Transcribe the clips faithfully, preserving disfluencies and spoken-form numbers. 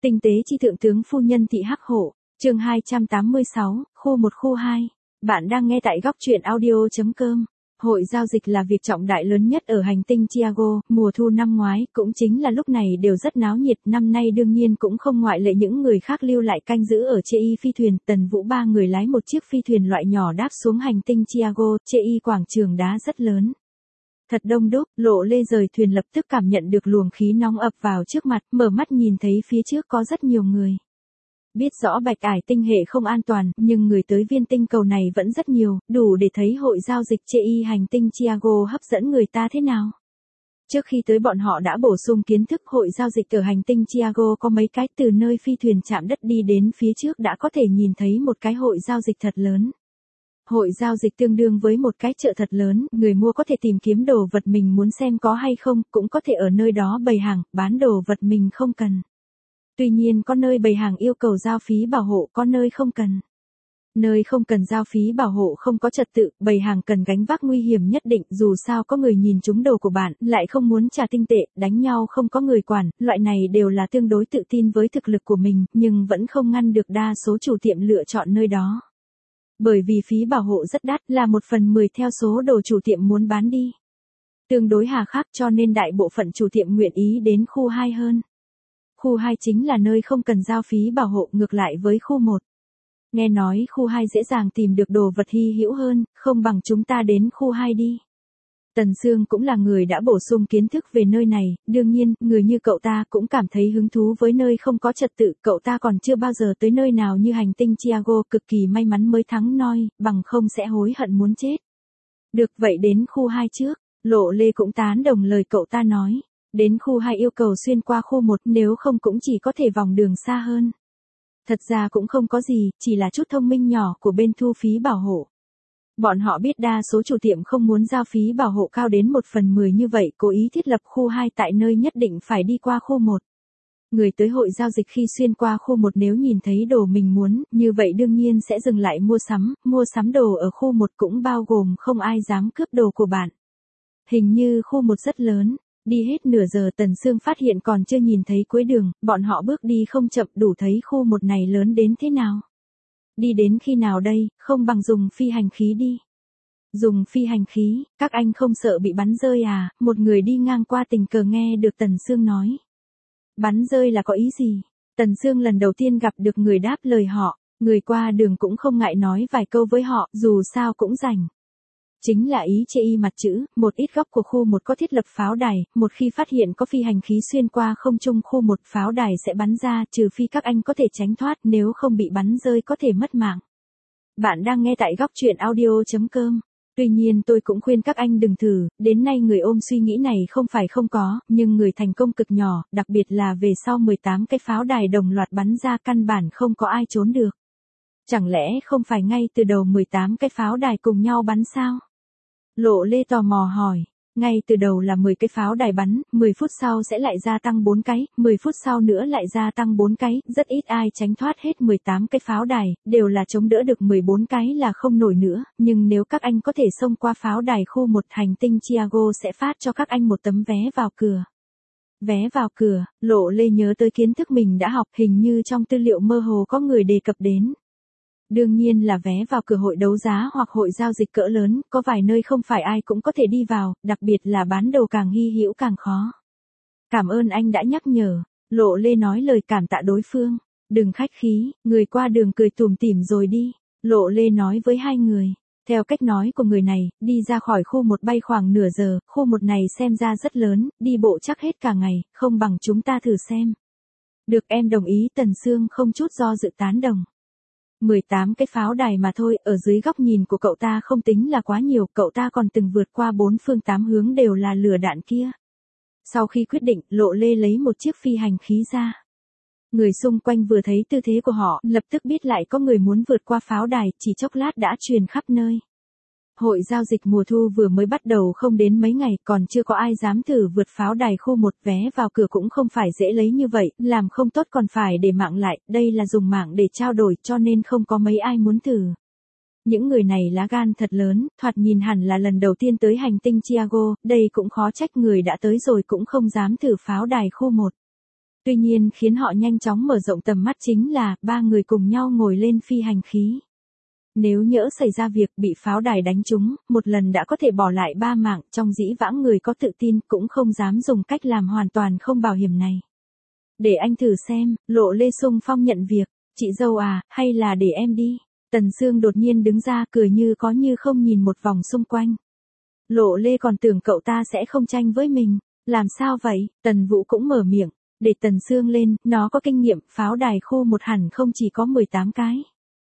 Tinh tế chi thượng tướng phu nhân thị Hắc Hổ, chương hai trăm tám mươi sáu, khu một khu hai. Bạn đang nghe tại góc truyện audio.com. Hội giao dịch là việc trọng đại lớn nhất ở hành tinh Tiago, mùa thu năm ngoái, cũng chính là lúc này đều rất náo nhiệt, năm nay đương nhiên cũng không ngoại lệ, những người khác lưu lại canh giữ ở Chê Y phi thuyền, Tần Vũ ba người lái một chiếc phi thuyền loại nhỏ đáp xuống hành tinh Tiago, Chê Y quảng trường đá rất lớn. Thật đông đúc, Lộ Lê rời thuyền lập tức cảm nhận được luồng khí nóng ập vào trước mặt, mở mắt nhìn thấy phía trước có rất nhiều người. Biết rõ Bạch Ải tinh hệ không an toàn, nhưng người tới viên tinh cầu này vẫn rất nhiều, đủ để thấy hội giao dịch Chê Y hành tinh Tiago hấp dẫn người ta thế nào. Trước khi tới bọn họ đã bổ sung kiến thức hội giao dịch ở hành tinh Tiago có mấy cái, từ nơi phi thuyền chạm đất đi đến phía trước đã có thể nhìn thấy một cái hội giao dịch thật lớn. Hội giao dịch tương đương với một cái chợ thật lớn, người mua có thể tìm kiếm đồ vật mình muốn xem có hay không, cũng có thể ở nơi đó bày hàng, bán đồ vật mình không cần. Tuy nhiên có nơi bày hàng yêu cầu giao phí bảo hộ, có nơi không cần. Nơi không cần giao phí bảo hộ không có trật tự, bày hàng cần gánh vác nguy hiểm nhất định, dù sao có người nhìn trúng đồ của bạn, lại không muốn trả tinh tệ, đánh nhau không có người quản, loại này đều là tương đối tự tin với thực lực của mình, nhưng vẫn không ngăn được đa số chủ tiệm lựa chọn nơi đó. Bởi vì phí bảo hộ rất đắt, là một phần mười theo số đồ chủ tiệm muốn bán đi. Tương đối hà khắc, cho nên đại bộ phận chủ tiệm nguyện ý đến khu hai hơn. Khu hai chính là nơi không cần giao phí bảo hộ, ngược lại với khu một. Nghe nói khu hai dễ dàng tìm được đồ vật hy hữu hơn, không bằng chúng ta đến khu hai đi. Tần Sương cũng là người đã bổ sung kiến thức về nơi này, đương nhiên, người như cậu ta cũng cảm thấy hứng thú với nơi không có trật tự, cậu ta còn chưa bao giờ tới nơi nào như hành tinh Tiago, cực kỳ may mắn mới thắng noi, bằng không sẽ hối hận muốn chết. Được vậy đến khu hai trước, Lộ Lê cũng tán đồng lời cậu ta nói. Đến khu hai yêu cầu xuyên qua khu một, nếu không cũng chỉ có thể vòng đường xa hơn. Thật ra cũng không có gì, chỉ là chút thông minh nhỏ của bên thu phí bảo hộ. Bọn họ biết đa số chủ tiệm không muốn giao phí bảo hộ cao đến một phần mười như vậy, cố ý thiết lập khu hai tại nơi nhất định phải đi qua khu một. Người tới hội giao dịch khi xuyên qua khu một nếu nhìn thấy đồ mình muốn, như vậy đương nhiên sẽ dừng lại mua sắm, mua sắm đồ ở khu một cũng bao gồm không ai dám cướp đồ của bạn. Hình như khu một rất lớn. Đi hết nửa giờ Tần Sương phát hiện còn chưa nhìn thấy cuối đường, bọn họ bước đi không chậm, đủ thấy khu một này lớn đến thế nào. Đi đến khi nào đây, không bằng dùng phi hành khí đi. Dùng phi hành khí, các anh không sợ bị bắn rơi à, một người đi ngang qua tình cờ nghe được Tần Sương nói. Bắn rơi là có ý gì? Tần Sương lần đầu tiên gặp được người đáp lời họ, người qua đường cũng không ngại nói vài câu với họ, dù sao cũng rảnh. Chính là ý Chê Y mặt chữ, một ít góc của khu một có thiết lập pháo đài, một khi phát hiện có phi hành khí xuyên qua không trung khu một, pháo đài sẽ bắn ra, trừ phi các anh có thể tránh thoát, nếu không bị bắn rơi có thể mất mạng. Bạn đang nghe tại góc truyện audio.com. Tuy nhiên tôi cũng khuyên các anh đừng thử, đến nay người ôm suy nghĩ này không phải không có, nhưng người thành công cực nhỏ, đặc biệt là về sau mười tám cái pháo đài đồng loạt bắn ra căn bản không có ai trốn được. Chẳng lẽ không phải ngay từ đầu mười tám cái pháo đài cùng nhau bắn sao? Lộ Lê tò mò hỏi, ngay từ đầu là mười cái pháo đài bắn, mười phút sau sẽ lại gia tăng bốn cái, mười phút sau nữa lại gia tăng bốn cái, rất ít ai tránh thoát hết mười tám cái pháo đài, đều là chống đỡ được mười bốn cái là không nổi nữa, nhưng nếu các anh có thể xông qua pháo đài khu một hành tinh Tiago sẽ phát cho các anh một tấm vé vào cửa. Vé vào cửa, Lộ Lê nhớ tới kiến thức mình đã học, hình như trong tư liệu mơ hồ có người đề cập đến. Đương nhiên là vé vào cửa hội đấu giá hoặc hội giao dịch cỡ lớn, có vài nơi không phải ai cũng có thể đi vào, đặc biệt là bán đồ càng hy hữu càng khó. Cảm ơn anh đã nhắc nhở, Lộ Lê nói lời cảm tạ đối phương. Đừng khách khí, người qua đường cười tủm tỉm rồi đi, Lộ Lê nói với hai người. Theo cách nói của người này, đi ra khỏi khu một bay khoảng nửa giờ, khu một này xem ra rất lớn, đi bộ chắc hết cả ngày, không bằng chúng ta thử xem. Được, em đồng ý. Tần Sương không chút do dự tán đồng. mười tám cái pháo đài mà thôi, ở dưới góc nhìn của cậu ta không tính là quá nhiều, cậu ta còn từng vượt qua bốn phương tám hướng đều là lửa đạn kia. Sau khi quyết định, Lộ Lê lấy một chiếc phi hành khí ra. Người xung quanh vừa thấy tư thế của họ, lập tức biết lại có người muốn vượt qua pháo đài, chỉ chốc lát đã truyền khắp nơi. Hội giao dịch mùa thu vừa mới bắt đầu không đến mấy ngày, còn chưa có ai dám thử vượt pháo đài khu một, vé vào cửa cũng không phải dễ lấy như vậy, làm không tốt còn phải để mạng lại, đây là dùng mạng để trao đổi cho nên không có mấy ai muốn thử. Những người này lá gan thật lớn, thoạt nhìn hẳn là lần đầu tiên tới hành tinh Tiago, đây cũng khó trách người đã tới rồi cũng không dám thử pháo đài khu một. Tuy nhiên khiến họ nhanh chóng mở rộng tầm mắt chính là, ba người cùng nhau ngồi lên phi hành khí. Nếu nhỡ xảy ra việc bị pháo đài đánh trúng, một lần đã có thể bỏ lại ba mạng, trong dĩ vãng người có tự tin cũng không dám dùng cách làm hoàn toàn không bảo hiểm này. Để anh thử xem, Lộ Lê xung phong nhận việc, chị dâu à, hay là để em đi. Tần Sương đột nhiên đứng ra cười như có như không nhìn một vòng xung quanh. Lộ Lê còn tưởng cậu ta sẽ không tranh với mình, làm sao vậy, Tần Vũ cũng mở miệng, để Tần Sương lên, nó có kinh nghiệm, pháo đài khu một hẳn không chỉ có mười tám cái.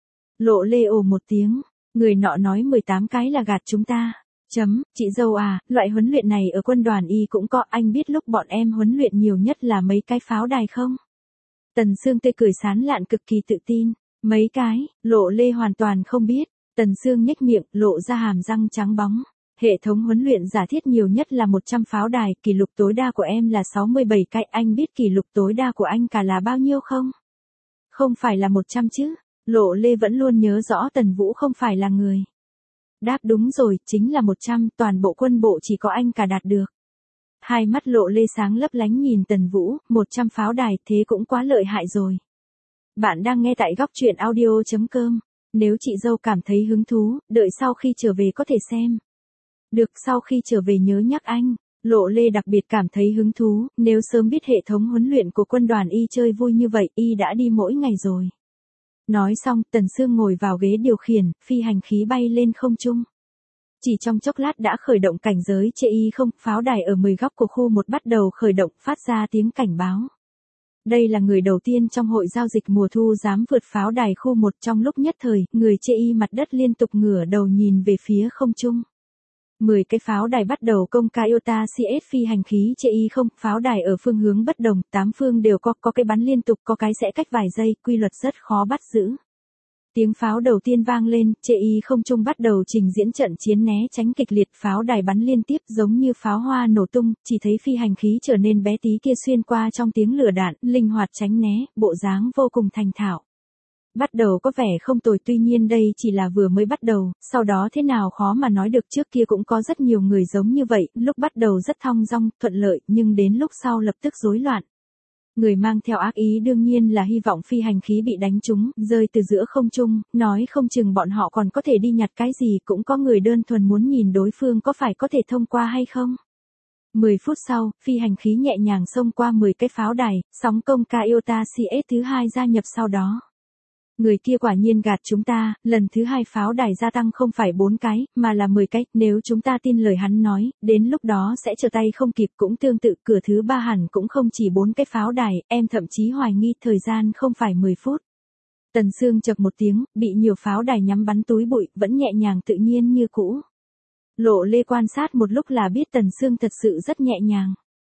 Lộ Lê ồ một tiếng, người nọ nói mười tám cái là gạt chúng ta. Chấm, chị dâu à, loại huấn luyện này ở quân đoàn y cũng có, anh biết lúc bọn em huấn luyện nhiều nhất là mấy cái pháo đài không? Tần Sương tươi cười sán lạn cực kỳ tự tin, mấy cái, Lộ Lê hoàn toàn không biết, Tần Sương nhếch miệng, lộ ra hàm răng trắng bóng. Hệ thống huấn luyện giả thiết nhiều nhất là một trăm pháo đài, kỷ lục tối đa của em là sáu mươi bảy cái, anh biết kỷ lục tối đa của anh cả là bao nhiêu không? Không phải là một trăm chứ? Lộ Lê vẫn luôn nhớ rõ Tần Vũ không phải là người. Đáp đúng rồi, chính là một trăm, toàn bộ quân bộ chỉ có anh cả đạt được. Hai mắt Lộ Lê sáng lấp lánh nhìn Tần Vũ, một trăm pháo đài, thế cũng quá lợi hại rồi. Bạn đang nghe tại góc truyện audio chấm com. Nếu chị dâu cảm thấy hứng thú, đợi sau khi trở về có thể xem. Được, sau khi trở về nhớ nhắc anh. Lộ Lê đặc biệt cảm thấy hứng thú, nếu sớm biết hệ thống huấn luyện của quân đoàn y chơi vui như vậy, y đã đi mỗi ngày rồi. Nói xong, Tần Sương ngồi vào ghế điều khiển, phi hành khí bay lên không trung. Chỉ trong chốc lát đã khởi động cảnh giới chê y không, pháo đài ở mười góc của khu một bắt đầu khởi động, phát ra tiếng cảnh báo. Đây là người đầu tiên trong hội giao dịch mùa thu dám vượt pháo đài khu một, trong lúc nhất thời, người chê y mặt đất liên tục ngửa đầu nhìn về phía không trung. mười cái pháo đài bắt đầu công ca Iota xê ét phi hành khí chê y không, pháo đài ở phương hướng bất đồng, tám phương đều có, có cái bắn liên tục, có cái sẽ cách vài giây, quy luật rất khó bắt giữ. Tiếng pháo đầu tiên vang lên, chê y không trung bắt đầu trình diễn trận chiến né tránh kịch liệt, pháo đài bắn liên tiếp giống như pháo hoa nổ tung, chỉ thấy phi hành khí trở nên bé tí kia xuyên qua trong tiếng lửa đạn, linh hoạt tránh né, bộ dáng vô cùng thành thạo. Bắt đầu có vẻ không tồi, tuy nhiên đây chỉ là vừa mới bắt đầu, sau đó thế nào khó mà nói được, trước kia cũng có rất nhiều người giống như vậy, lúc bắt đầu rất thong dong, thuận lợi, nhưng đến lúc sau lập tức rối loạn. Người mang theo ác ý đương nhiên là hy vọng phi hành khí bị đánh trúng, rơi từ giữa không trung, nói không chừng bọn họ còn có thể đi nhặt cái gì, cũng có người đơn thuần muốn nhìn đối phương có phải có thể thông qua hay không. mười phút sau, phi hành khí nhẹ nhàng xông qua mười cái pháo đài, sóng công ca Iota xê ét thứ hai gia nhập sau đó. Người kia quả nhiên gạt chúng ta, lần thứ hai pháo đài gia tăng không phải bốn cái, mà là mười cái, nếu chúng ta tin lời hắn nói, đến lúc đó sẽ trở tay không kịp, cũng tương tự, cửa thứ ba hẳn cũng không chỉ bốn cái pháo đài, em thậm chí hoài nghi thời gian không phải mười phút. Tần Sương chập một tiếng, bị nhiều pháo đài nhắm bắn túi bụi, vẫn nhẹ nhàng tự nhiên như cũ. Lộ Lê quan sát một lúc là biết Tần Sương thật sự rất nhẹ nhàng.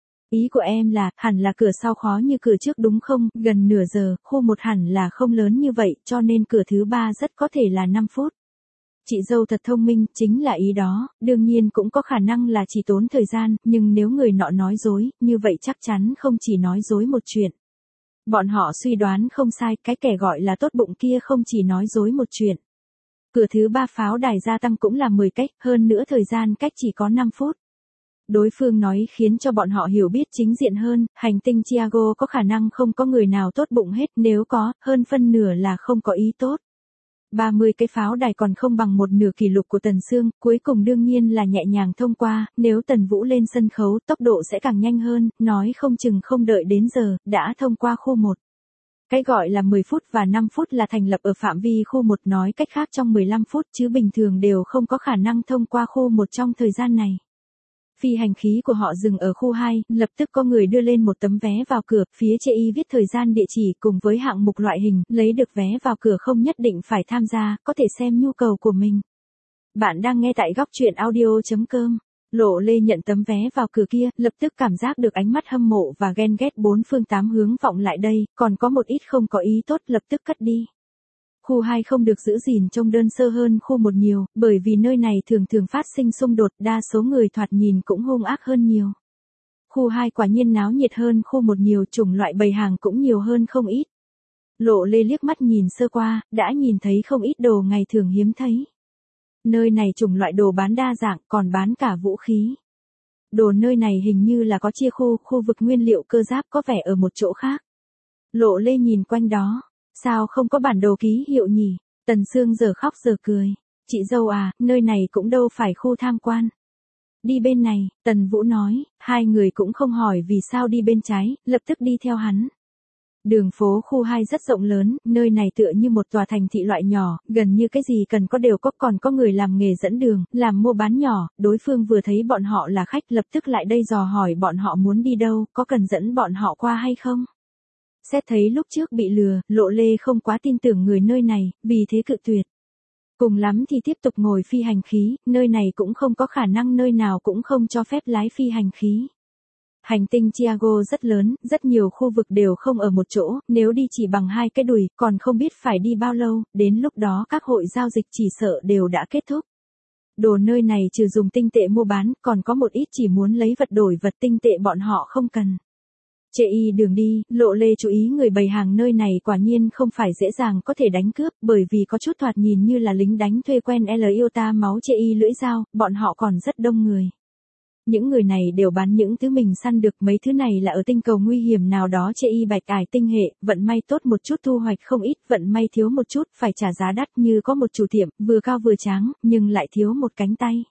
Ý của em là, hẳn là cửa sau khó như cửa trước đúng không, gần nửa giờ, khu một hẳn là không lớn như vậy, cho nên cửa thứ ba rất có thể là năm phút. Chị dâu thật thông minh, chính là ý đó, đương nhiên cũng có khả năng là chỉ tốn thời gian, nhưng nếu người nọ nói dối, như vậy chắc chắn không chỉ nói dối một chuyện. Bọn họ suy đoán không sai, cái kẻ gọi là tốt bụng kia không chỉ nói dối một chuyện. Cửa thứ ba pháo đài gia tăng cũng là mười cách, hơn nữa thời gian cách chỉ có năm phút. Đối phương nói khiến cho bọn họ hiểu biết chính diện hơn, hành tinh Tiago có khả năng không có người nào tốt bụng hết, nếu có, hơn phân nửa là không có ý tốt. ba mươi cái pháo đài còn không bằng một nửa kỷ lục của Tần Sương, cuối cùng đương nhiên là nhẹ nhàng thông qua, nếu Tần Vũ lên sân khấu tốc độ sẽ càng nhanh hơn, nói không chừng không đợi đến giờ, đã thông qua khu một. Cái gọi là mười phút và năm phút là thành lập ở phạm vi khu một, nói cách khác trong mười lăm phút chứ bình thường đều không có khả năng thông qua khu một trong thời gian này. Phi hành khí của họ dừng ở khu hai, lập tức có người đưa lên một tấm vé vào cửa, phía chê y viết thời gian địa chỉ cùng với hạng mục loại hình, lấy được vé vào cửa không nhất định phải tham gia, có thể xem nhu cầu của mình. Bạn đang nghe tại góc truyện audio chấm com. Lộ Lê nhận tấm vé vào cửa kia, lập tức cảm giác được ánh mắt hâm mộ và ghen ghét bốn phương tám hướng vọng lại đây, còn có một ít không có ý tốt lập tức cất đi. Khu hai không được giữ gìn trông đơn sơ hơn khu một nhiều, bởi vì nơi này thường thường phát sinh xung đột, đa số người thoạt nhìn cũng hung ác hơn nhiều. Khu hai quả nhiên náo nhiệt hơn khu một nhiều, chủng loại bày hàng cũng nhiều hơn không ít. Lộ Lê liếc mắt nhìn sơ qua, đã nhìn thấy không ít đồ ngày thường hiếm thấy. Nơi này chủng loại đồ bán đa dạng, còn bán cả vũ khí. Đồ nơi này hình như là có chia khu, khu vực nguyên liệu cơ giáp có vẻ ở một chỗ khác. Lộ Lê nhìn quanh đó, sao không có bản đồ ký hiệu nhỉ? Tần Sương giờ khóc giờ cười. Chị dâu à, nơi này cũng đâu phải khu tham quan. Đi bên này, Tần Vũ nói, hai người cũng không hỏi vì sao đi bên trái, lập tức đi theo hắn. Đường phố khu hai rất rộng lớn, nơi này tựa như một tòa thành thị loại nhỏ, gần như cái gì cần có đều có, còn có người làm nghề dẫn đường, làm mua bán nhỏ, đối phương vừa thấy bọn họ là khách lập tức lại đây dò hỏi bọn họ muốn đi đâu, có cần dẫn bọn họ qua hay không. Xét thấy lúc trước bị lừa, Lộ Lê không quá tin tưởng người nơi này, vì thế cự tuyệt. Cùng lắm thì tiếp tục ngồi phi hành khí, nơi này cũng không có khả năng nơi nào cũng không cho phép lái phi hành khí. Hành tinh Tiago rất lớn, rất nhiều khu vực đều không ở một chỗ, nếu đi chỉ bằng hai cái đùi, còn không biết phải đi bao lâu, đến lúc đó các hội giao dịch chỉ sợ đều đã kết thúc. Đồ nơi này trừ dùng tinh tệ mua bán, còn có một ít chỉ muốn lấy vật đổi vật tinh tệ bọn họ không cần. Chê y đường đi, Lộ Lê chú ý người bày hàng nơi này quả nhiên không phải dễ dàng có thể đánh cướp, bởi vì có chút thoạt nhìn như là lính đánh thuê quen L yêu ta máu chê y lưỡi dao, bọn họ còn rất đông người. Những người này đều bán những thứ mình săn được, mấy thứ này là ở tinh cầu nguy hiểm nào đó chê y bạch ải tinh hệ, vận may tốt một chút thu hoạch không ít, vận may thiếu một chút, phải trả giá đắt như có một chủ tiệm, vừa cao vừa tráng, nhưng lại thiếu một cánh tay.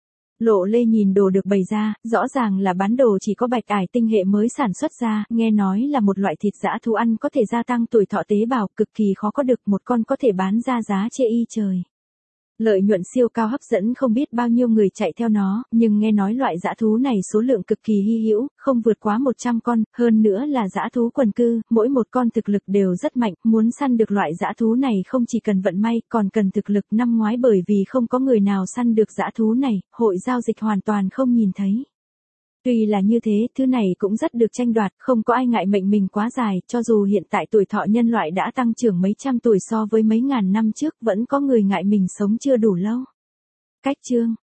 Lộ Lê nhìn đồ được bày ra, rõ ràng là bán đồ chỉ có bạch ải tinh hệ mới sản xuất ra, nghe nói là một loại thịt dã thú ăn có thể gia tăng tuổi thọ tế bào, cực kỳ khó có được một con có thể bán ra giá chê y trời. Lợi nhuận siêu cao hấp dẫn không biết bao nhiêu người chạy theo nó, nhưng nghe nói loại dã thú này số lượng cực kỳ hy hữu, không vượt quá một trăm con, hơn nữa là dã thú quần cư, mỗi một con thực lực đều rất mạnh, muốn săn được loại dã thú này không chỉ cần vận may, còn cần thực lực. Năm ngoái bởi vì không có người nào săn được dã thú này, hội giao dịch hoàn toàn không nhìn thấy. Tuy là như thế, thứ này cũng rất được tranh đoạt, không có ai ngại mệnh mình quá dài, cho dù hiện tại tuổi thọ nhân loại đã tăng trưởng mấy trăm tuổi so với mấy ngàn năm trước, vẫn có người ngại mình sống chưa đủ lâu. Cách chương